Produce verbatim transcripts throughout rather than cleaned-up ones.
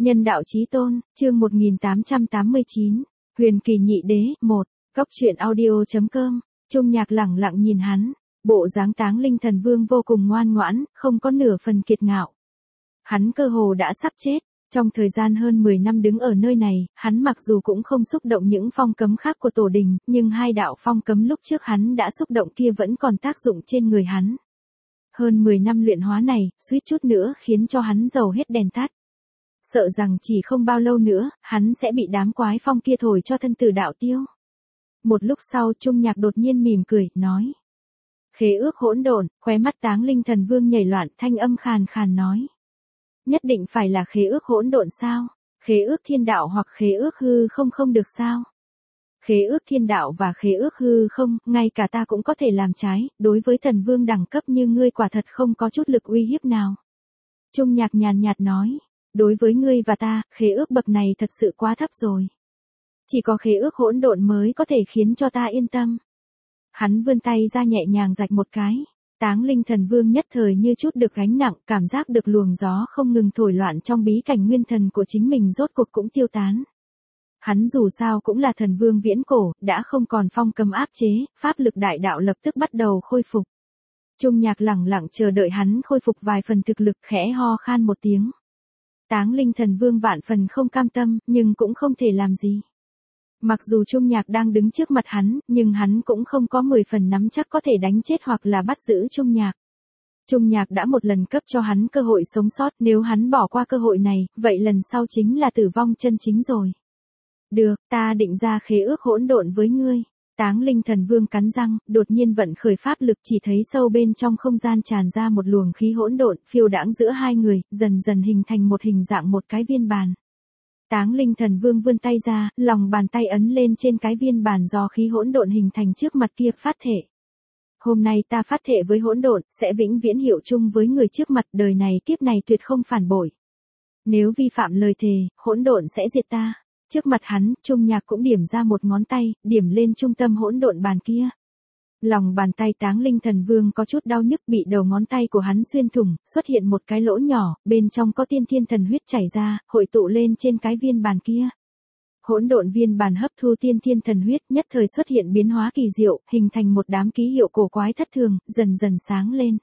Nhân đạo chí tôn, chương một nghìn tám trăm tám mươi chín, Huyền Kỳ Nhị Đế, một, Cốc truyện audio.com, Trung Nhạc lẳng lặng nhìn hắn, bộ dáng Táng Linh Thần Vương vô cùng ngoan ngoãn, không có nửa phần kiệt ngạo. Hắn cơ hồ đã sắp chết, trong thời gian hơn mười năm đứng ở nơi này, hắn mặc dù cũng không xúc động những phong cấm khác của tổ đình, nhưng hai đạo phong cấm lúc trước hắn đã xúc động kia vẫn còn tác dụng trên người hắn. Hơn mười năm luyện hóa này, suýt chút nữa khiến cho hắn dầu hết đèn tắt. Sợ rằng chỉ không bao lâu nữa, hắn sẽ bị đám quái phong kia thổi cho thân tử đạo tiêu. Một lúc sau Trung Nhạc đột nhiên mỉm cười, nói. Khế ước hỗn độn, khóe mắt Táng Linh Thần Vương nhảy loạn, thanh âm khàn khàn nói. Nhất định phải là khế ước hỗn độn sao? Khế ước thiên đạo hoặc khế ước hư không không được sao? Khế ước thiên đạo và khế ước hư không, ngay cả ta cũng có thể làm trái, đối với thần vương đẳng cấp như ngươi quả thật không có chút lực uy hiếp nào. Trung Nhạc nhàn nhạt nói. Đối với ngươi và ta, khế ước bậc này thật sự quá thấp rồi. Chỉ có khế ước hỗn độn mới có thể khiến cho ta yên tâm. Hắn vươn tay ra nhẹ nhàng rạch một cái. Táng Linh Thần Vương nhất thời như chút được gánh nặng, cảm giác được luồng gió không ngừng thổi loạn trong bí cảnh nguyên thần của chính mình rốt cuộc cũng tiêu tán. Hắn dù sao cũng là thần vương viễn cổ, đã không còn phong cấm áp chế, pháp lực đại đạo lập tức bắt đầu khôi phục. Trung Nhạc lẳng lặng chờ đợi hắn khôi phục vài phần thực lực, khẽ ho khan một tiếng. Táng Linh Thần Vương vạn phần không cam tâm, nhưng cũng không thể làm gì. Mặc dù Trung Nhạc đang đứng trước mặt hắn, nhưng hắn cũng không có mười phần nắm chắc có thể đánh chết hoặc là bắt giữ Trung Nhạc. Trung Nhạc đã một lần cấp cho hắn cơ hội sống sót, nếu hắn bỏ qua cơ hội này, vậy lần sau chính là tử vong chân chính rồi. Được, ta định ra khế ước hỗn độn với ngươi. Táng Linh Thần Vương cắn răng, đột nhiên vận khởi pháp lực, chỉ thấy sâu bên trong không gian tràn ra một luồng khí hỗn độn, phiêu đãng giữa hai người, dần dần hình thành một hình dạng một cái viên bàn. Táng Linh Thần Vương vươn tay ra, lòng bàn tay ấn lên trên cái viên bàn do khí hỗn độn hình thành trước mặt kia, phát thể. Hôm nay ta phát thể với hỗn độn, sẽ vĩnh viễn hiệu chung với người trước mặt, đời này kiếp này tuyệt không phản bội. Nếu vi phạm lời thề, hỗn độn sẽ diệt ta. Trước mặt hắn, Trung Nhạc cũng điểm ra một ngón tay, điểm lên trung tâm hỗn độn bàn kia. Lòng bàn tay Táng Linh Thần Vương có chút đau nhức, bị đầu ngón tay của hắn xuyên thủng, xuất hiện một cái lỗ nhỏ, bên trong có tiên thiên thần huyết chảy ra, hội tụ lên trên cái viên bàn kia. Hỗn độn viên bàn hấp thu tiên thiên thần huyết, nhất thời xuất hiện biến hóa kỳ diệu, hình thành một đám ký hiệu cổ quái thất thường, dần dần sáng lên.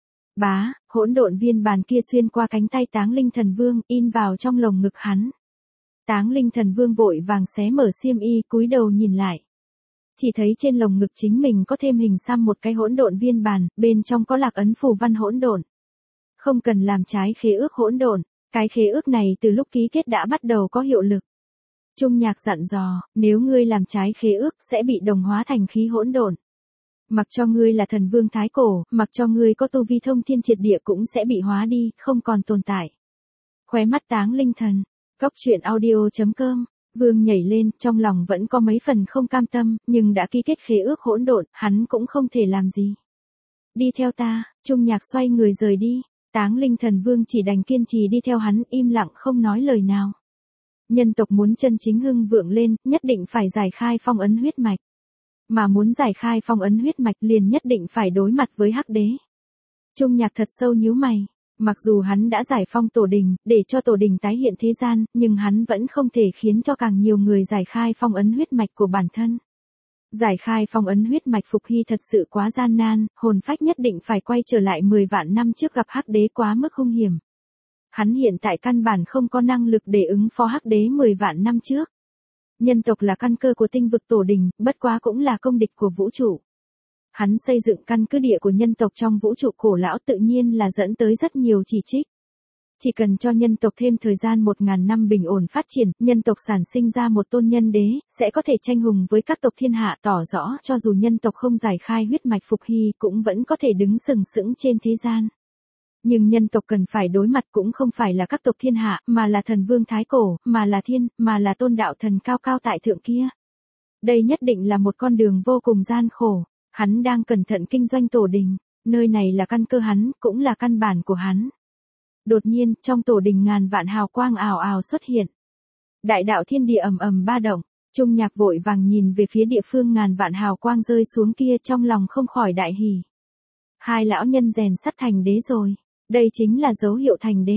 Bá, hỗn độn viên bàn kia xuyên qua cánh tay Táng Linh Thần Vương, in vào trong lồng ngực hắn. Táng Linh Thần Vương vội vàng xé mở xiêm y, cúi đầu nhìn lại. Chỉ thấy trên lồng ngực chính mình có thêm hình xăm một cái hỗn độn viên bàn, bên trong có lạc ấn phù văn hỗn độn. Không cần làm trái khế ước hỗn độn, cái khế ước này từ lúc ký kết đã bắt đầu có hiệu lực. Trung Nhạc dặn dò, nếu ngươi làm trái khế ước sẽ bị đồng hóa thành khí hỗn độn. Mặc cho ngươi là thần vương thái cổ, mặc cho ngươi có tu vi thông thiên triệt địa cũng sẽ bị hóa đi, không còn tồn tại. Khóe mắt Táng Linh Thần. Cốc truyện audio.com, Vương nhảy lên, trong lòng vẫn có mấy phần không cam tâm, nhưng đã ký kết khế ước hỗn độn, hắn cũng không thể làm gì. Đi theo ta, Trung Nhạc xoay người rời đi, Táng Linh Thần Vương chỉ đành kiên trì đi theo hắn, im lặng không nói lời nào. Nhân tộc muốn chân chính hưng vượng lên, nhất định phải giải khai phong ấn huyết mạch. Mà muốn giải khai phong ấn huyết mạch liền nhất định phải đối mặt với Hắc Đế. Trung Nhạc thật sâu nhíu mày. Mặc dù hắn đã giải phong tổ đình, để cho tổ đình tái hiện thế gian, nhưng hắn vẫn không thể khiến cho càng nhiều người giải khai phong ấn huyết mạch của bản thân. Giải khai phong ấn huyết mạch Phục Hy thật sự quá gian nan, hồn phách nhất định phải quay trở lại mười vạn năm trước gặp Hắc Đế quá mức hung hiểm. Hắn hiện tại căn bản không có năng lực để ứng phó Hắc Đế mười vạn năm trước. Nhân tộc là căn cơ của tinh vực tổ đình, bất quá cũng là công địch của vũ trụ. Hắn xây dựng căn cứ địa của nhân tộc trong vũ trụ cổ lão tự nhiên là dẫn tới rất nhiều chỉ trích. Chỉ cần cho nhân tộc thêm thời gian một ngàn năm bình ổn phát triển, nhân tộc sản sinh ra một tôn nhân đế, sẽ có thể tranh hùng với các tộc thiên hạ, tỏ rõ cho dù nhân tộc không giải khai huyết mạch Phục Hy cũng vẫn có thể đứng sừng sững trên thế gian. Nhưng nhân tộc cần phải đối mặt cũng không phải là các tộc thiên hạ, mà là thần vương thái cổ, mà là thiên, mà là tôn đạo thần cao cao tại thượng kia. Đây nhất định là một con đường vô cùng gian khổ. Hắn đang cẩn thận kinh doanh tổ đình, nơi này là căn cơ hắn, cũng là căn bản của hắn. Đột nhiên, trong tổ đình ngàn vạn hào quang ào ào xuất hiện. Đại đạo thiên địa ầm ầm ba động, Trung Nhạc vội vàng nhìn về phía địa phương ngàn vạn hào quang rơi xuống kia, trong lòng không khỏi đại hỉ. Hai lão nhân rèn sắt thành đế rồi, đây chính là dấu hiệu thành đế.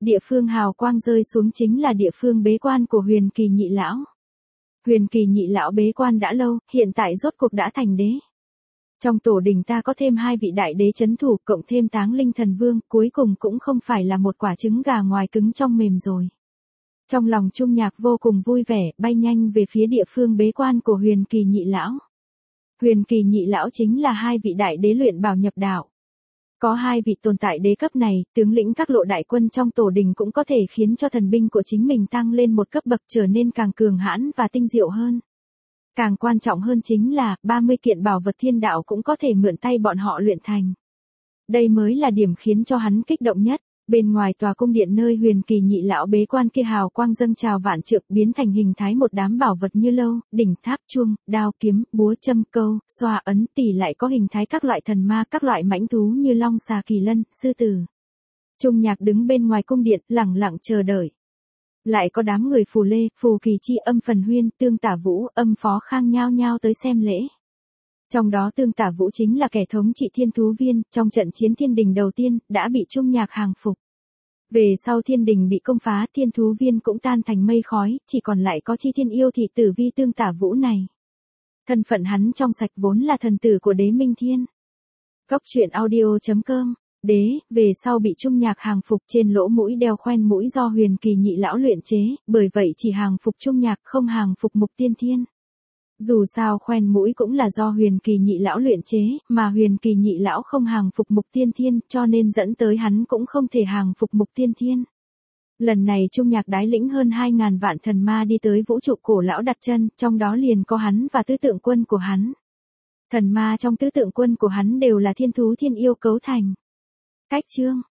Địa phương hào quang rơi xuống chính là địa phương bế quan của Huyền Kỳ Nhị Lão. Huyền Kỳ Nhị Lão bế quan đã lâu, hiện tại rốt cuộc đã thành đế. Trong tổ đình ta có thêm hai vị đại đế chấn thủ, cộng thêm Táng Linh Thần Vương, cuối cùng cũng không phải là một quả trứng gà ngoài cứng trong mềm rồi. Trong lòng Trung Nhạc vô cùng vui vẻ, bay nhanh về phía địa phương bế quan của Huyền Kỳ Nhị Lão. Huyền Kỳ Nhị Lão chính là hai vị đại đế luyện bảo nhập đạo. Có hai vị tồn tại đế cấp này, tướng lĩnh các lộ đại quân trong tổ đình cũng có thể khiến cho thần binh của chính mình tăng lên một cấp bậc, trở nên càng cường hãn và tinh diệu hơn. Càng quan trọng hơn chính là, ba mươi kiện bảo vật thiên đạo cũng có thể mượn tay bọn họ luyện thành. Đây mới là điểm khiến cho hắn kích động nhất. Bên ngoài tòa cung điện nơi Huyền Kỳ Nhị Lão bế quan kia hào quang dâng trào vạn trượng, biến thành hình thái một đám bảo vật như lâu, đỉnh, tháp, chuông, đao, kiếm, búa, châm, câu, xoa, ấn, tỳ, lại có hình thái các loại thần ma, các loại mãnh thú như long, xà, kỳ lân, sư tử. Trung Nhạc đứng bên ngoài cung điện, lẳng lặng chờ đợi. Lại có đám người Phù Lê, Phù Kỳ Chi, Âm Phần Huyên, Tương Tả Vũ, Âm Phó Khang nhao nhao tới xem lễ. Trong đó Tương Tả Vũ chính là kẻ thống trị Thiên Thú Viên, trong trận chiến thiên đình đầu tiên, đã bị Trung Nhạc hàng phục. Về sau thiên đình bị công phá, Thiên Thú Viên cũng tan thành mây khói, chỉ còn lại có Chi Thiên Yêu thị tử vi Tương Tả Vũ này. Thân phận hắn trong sạch, vốn là thần tử của đế Minh Thiên. Góc truyện audio chấm com. Đế, về sau bị Trung Nhạc hàng phục, trên lỗ mũi đeo khoen mũi do Huyền Kỳ Nhị Lão luyện chế, bởi vậy chỉ hàng phục Trung Nhạc, không hàng phục Mục Tiên Thiên. Dù sao khoen mũi cũng là do Huyền Kỳ Nhị Lão luyện chế, mà Huyền Kỳ Nhị Lão không hàng phục Mục Tiên Thiên, cho nên dẫn tới hắn cũng không thể hàng phục Mục Tiên Thiên. Lần này Trung Nhạc đái lĩnh hơn hai ngàn vạn thần ma đi tới vũ trụ cổ lão đặt chân, trong đó liền có hắn và tứ tượng quân của hắn. Thần ma trong tứ tượng quân của hắn đều là thiên thú thiên yêu cấu thành. Cách chương